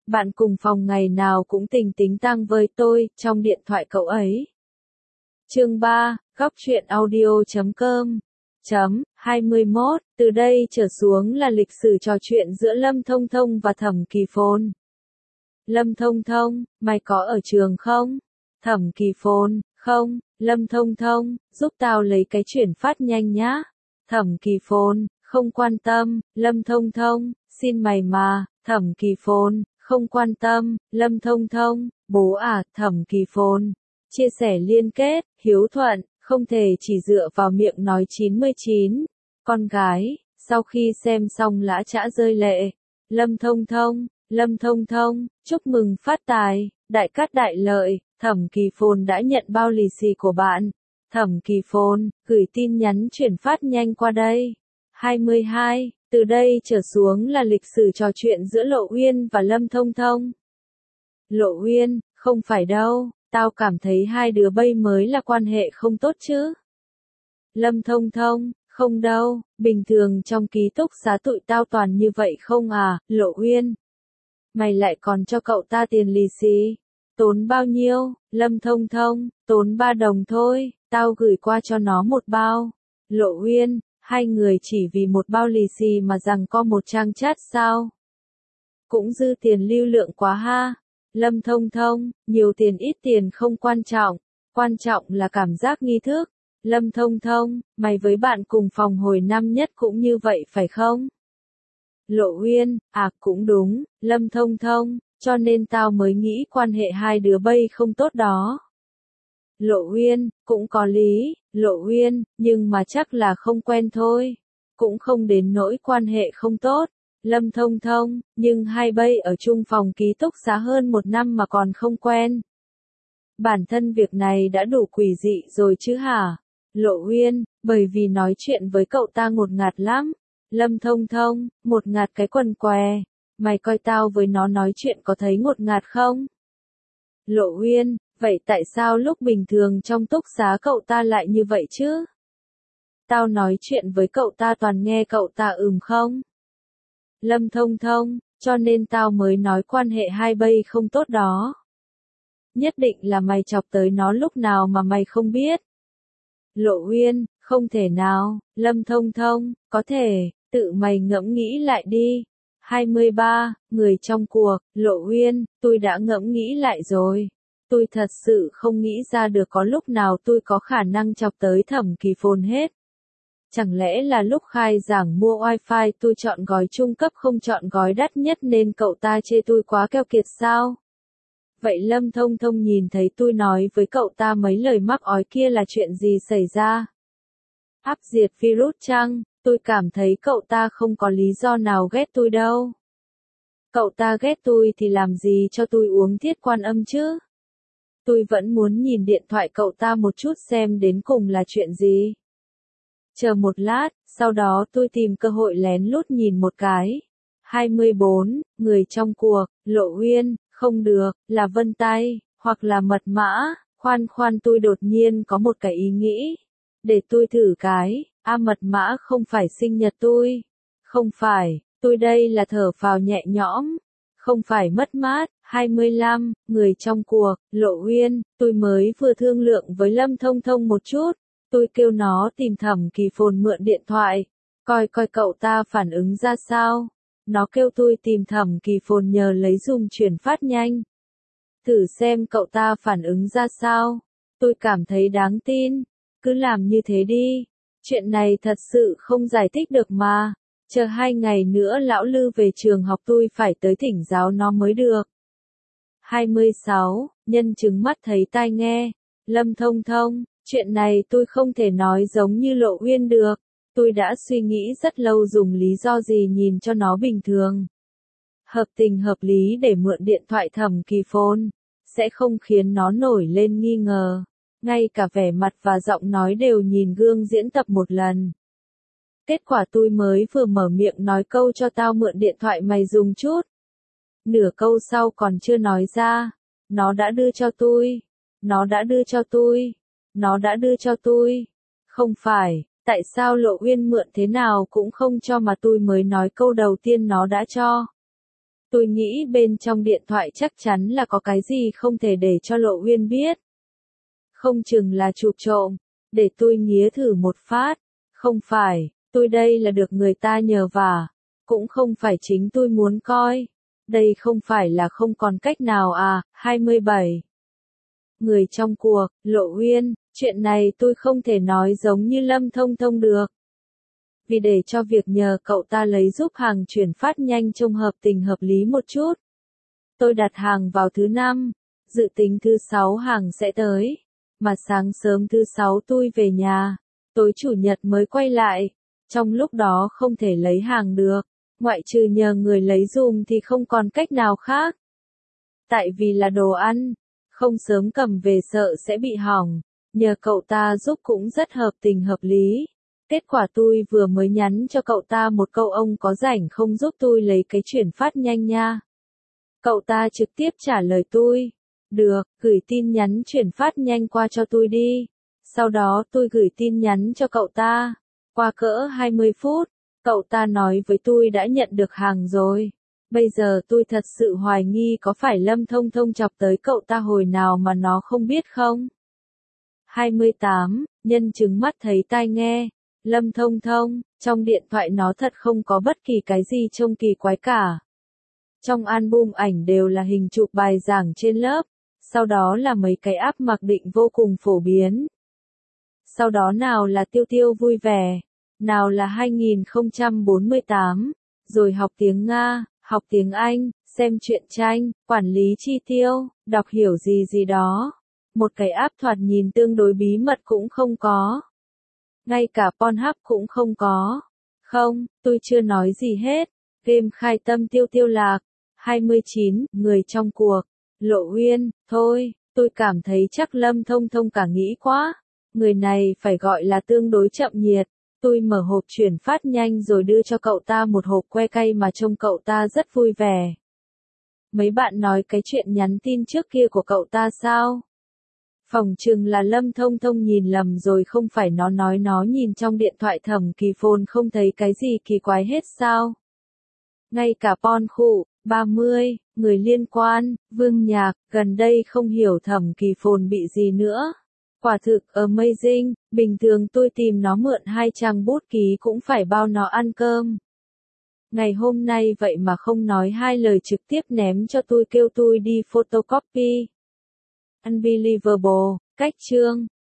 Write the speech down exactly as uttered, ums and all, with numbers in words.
Bạn cùng phòng ngày nào cũng tình tính tang với tôi, trong điện thoại cậu ấy. Chương ba, góc truyện audio chấm com. Chấm, hai mươi mốt, từ đây trở xuống là lịch sử trò chuyện giữa Lâm Thông Thông và Thẩm Kỳ Phồn. Lâm Thông Thông, mày có ở trường không? Thẩm Kỳ Phồn, không. Lâm Thông Thông, giúp tao lấy cái chuyển phát nhanh nhá. Thẩm Kỳ Phồn, không quan tâm. Lâm Thông Thông, xin mày mà. Thẩm Kỳ Phồn, không quan tâm. Lâm Thông Thông, bố à. Thẩm Kỳ Phồn, chia sẻ liên kết, hiếu thuận, không thể chỉ dựa vào miệng nói chín mươi chín. Con gái, sau khi xem xong lã chã rơi lệ. Lâm Thông Thông, Lâm Thông Thông, chúc mừng phát tài, đại cát đại lợi. Thẩm Kỳ Phồn đã nhận bao lì xì của bạn. Thẩm Kỳ Phồn, gửi tin nhắn chuyển phát nhanh qua đây. hai mươi hai, từ đây trở xuống là lịch sử trò chuyện giữa Lộ Uyên và Lâm Thông Thông. Lộ Uyên, không phải đâu, tao cảm thấy hai đứa bây mới là quan hệ không tốt chứ. Lâm Thông Thông, không đâu, bình thường trong ký túc xá tụi tao toàn như vậy không à. Lộ Uyên, mày lại còn cho cậu ta tiền lì xì. Tốn bao nhiêu? Lâm Thông Thông, tốn ba đồng thôi, tao gửi qua cho nó một bao. Lộ Uyên, hai người chỉ vì một bao lì xì mà giằng co một trang chat sao? Cũng dư tiền lưu lượng quá ha. Lâm Thông Thông, nhiều tiền ít tiền không quan trọng, quan trọng là cảm giác nghi thức. Lâm Thông Thông, mày với bạn cùng phòng hồi năm nhất cũng như vậy phải không? Lộ Uyên, à cũng đúng, Lâm Thông Thông, cho nên tao mới nghĩ quan hệ hai đứa bây không tốt đó. Lộ Uyên, cũng có lý. Lộ Uyên, nhưng mà chắc là không quen thôi. Cũng không đến nỗi quan hệ không tốt. Lâm Thông Thông, nhưng hai bây ở chung phòng ký túc xá hơn một năm mà còn không quen. Bản thân việc này đã đủ quỷ dị rồi chứ hả? Lộ Uyên, bởi vì nói chuyện với cậu ta ngột ngạt lắm. Lâm Thông Thông, một ngạt cái quần què. Mày coi tao với nó nói chuyện có thấy ngột ngạt không? Lộ Uyên, vậy tại sao lúc bình thường trong túc xá cậu ta lại như vậy chứ? Tao nói chuyện với cậu ta toàn nghe cậu ta ừm không? Lâm Thông Thông, cho nên tao mới nói quan hệ hai bây không tốt đó. Nhất định là mày chọc tới nó lúc nào mà mày không biết. Lộ Uyên, không thể nào. Lâm Thông Thông, có thể, tự mày ngẫm nghĩ lại đi. hai mươi ba, người trong cuộc. Lộ Uyên, tôi đã ngẫm nghĩ lại rồi. Tôi thật sự không nghĩ ra được có lúc nào tôi có khả năng chọc tới Thẩm Kỳ Phồn hết. Chẳng lẽ là lúc khai giảng mua wifi tôi chọn gói trung cấp không chọn gói đắt nhất nên cậu ta chê tôi quá keo kiệt sao? Vậy Lâm Thông Thông nhìn thấy tôi nói với cậu ta mấy lời mắc ói kia là chuyện gì xảy ra? Áp diệt virus chăng? Tôi cảm thấy cậu ta không có lý do nào ghét tôi đâu. Cậu ta ghét tôi thì làm gì cho tôi uống thiết quan âm chứ? Tôi vẫn muốn nhìn điện thoại cậu ta một chút xem đến cùng là chuyện gì. Chờ một lát, sau đó tôi tìm cơ hội lén lút nhìn một cái. hai mươi bốn, người trong cuộc. Lộ Uyên, không được, là vân tay, hoặc là mật mã. Khoan khoan, tôi đột nhiên có một cái ý nghĩ. Để tôi thử cái. A à, mật mã không phải sinh nhật tôi. Không phải, tôi đây là thở phào nhẹ nhõm. Không phải mất mát. hai mươi lăm, người trong cuộc. Lộ Uyên, tôi mới vừa thương lượng với Lâm Thông Thông một chút. Tôi kêu nó tìm Thẩm Kỳ Phồn mượn điện thoại. Coi coi cậu ta phản ứng ra sao. Nó kêu tôi tìm Thẩm Kỳ Phồn nhờ lấy dùng chuyển phát nhanh. Thử xem cậu ta phản ứng ra sao. Tôi cảm thấy đáng tin. Cứ làm như thế đi. Chuyện này thật sự không giải thích được mà. Chờ hai ngày nữa lão Lư về trường học tôi phải tới thỉnh giáo nó mới được. hai mươi sáu, nhân chứng mắt thấy tai nghe. Lâm Thông Thông, chuyện này tôi không thể nói giống như Lộ Uyên được. Tôi đã suy nghĩ rất lâu dùng lý do gì nhìn cho nó bình thường. Hợp tình hợp lý để mượn điện thoại Thẩm Kỳ Phồn. Sẽ không khiến nó nổi lên nghi ngờ. Ngay cả vẻ mặt và giọng nói đều nhìn gương diễn tập một lần. Kết quả tôi mới vừa mở miệng nói câu cho tao mượn điện thoại mày dùng chút. Nửa câu sau còn chưa nói ra. Nó đã đưa cho tôi. Nó đã đưa cho tôi. Nó đã đưa cho tôi. Không phải, tại sao Lộ Uyên mượn thế nào cũng không cho mà tôi mới nói câu đầu tiên nó đã cho. Tôi nghĩ bên trong điện thoại chắc chắn là có cái gì không thể để cho Lộ Uyên biết. Không chừng là chụp trộm, để tôi nghía thử một phát. Không phải, tôi đây là được người ta nhờ vả, cũng không phải chính tôi muốn coi. Đây không phải là không còn cách nào à. hai mươi bảy. Người trong cuộc, Lộ Uyên, chuyện này tôi không thể nói giống như Lâm Thông Thông được. Vì để cho việc nhờ cậu ta lấy giúp hàng chuyển phát nhanh trông hợp tình hợp lý một chút. Tôi đặt hàng vào thứ năm, dự tính thứ sáu hàng sẽ tới, mà sáng sớm thứ sáu tôi về nhà, tối chủ nhật mới quay lại, trong lúc đó không thể lấy hàng được, ngoại trừ nhờ người lấy dùm thì không còn cách nào khác. Tại vì là đồ ăn, không sớm cầm về sợ sẽ bị hỏng, nhờ cậu ta giúp cũng rất hợp tình hợp lý. Kết quả tôi vừa mới nhắn cho cậu ta một câu ông có rảnh không giúp tôi lấy cái chuyển phát nhanh nha. Cậu ta trực tiếp trả lời tôi, được, gửi tin nhắn chuyển phát nhanh qua cho tôi đi. Sau đó tôi gửi tin nhắn cho cậu ta, qua cỡ hai mươi phút, cậu ta nói với tôi đã nhận được hàng rồi. Bây giờ tôi thật sự hoài nghi có phải Lâm Thông Thông chọc tới cậu ta hồi nào mà nó không biết không? hai mươi tám, nhân chứng mắt thấy tai nghe. Lâm Thông Thông, trong điện thoại nó thật không có bất kỳ cái gì trông kỳ quái cả. Trong album ảnh đều là hình chụp bài giảng trên lớp, sau đó là mấy cái app mặc định vô cùng phổ biến. Sau đó nào là Tiêu Tiêu vui vẻ, nào là hai nghìn không trăm bốn mươi tám, rồi học tiếng Nga, học tiếng Anh, xem truyện tranh, quản lý chi tiêu, đọc hiểu gì gì đó. Một cái app thoạt nhìn tương đối bí mật cũng không có. Ngay cả Pornhub cũng không có. Không, tôi chưa nói gì hết. Game khai tâm Tiêu Tiêu lạc. hai mươi chín, người trong cuộc. Lộ Uyên, thôi, tôi cảm thấy chắc Lâm Thông Thông cả nghĩ quá. Người này phải gọi là tương đối chậm nhiệt. Tôi mở hộp chuyển phát nhanh rồi đưa cho cậu ta một hộp que cay mà trông cậu ta rất vui vẻ. Mấy bạn nói cái chuyện nhắn tin trước kia của cậu ta sao? Phỏng chừng là Lâm Thông Thông nhìn lầm rồi, không phải nó nói nó nhìn trong điện thoại Thẩm Kỳ Phồn không thấy cái gì kỳ quái hết sao? Ngay cả Pon Khụ, ba mươi, người liên quan, Vương Nhạc, gần đây không hiểu Thẩm Kỳ Phồn bị gì nữa. Quả thực amazing, bình thường tôi tìm nó mượn hai trang bút ký cũng phải bao nó ăn cơm. Ngày hôm nay vậy mà không nói hai lời trực tiếp ném cho tôi kêu tôi đi photocopy. Unbelievable, cách chương.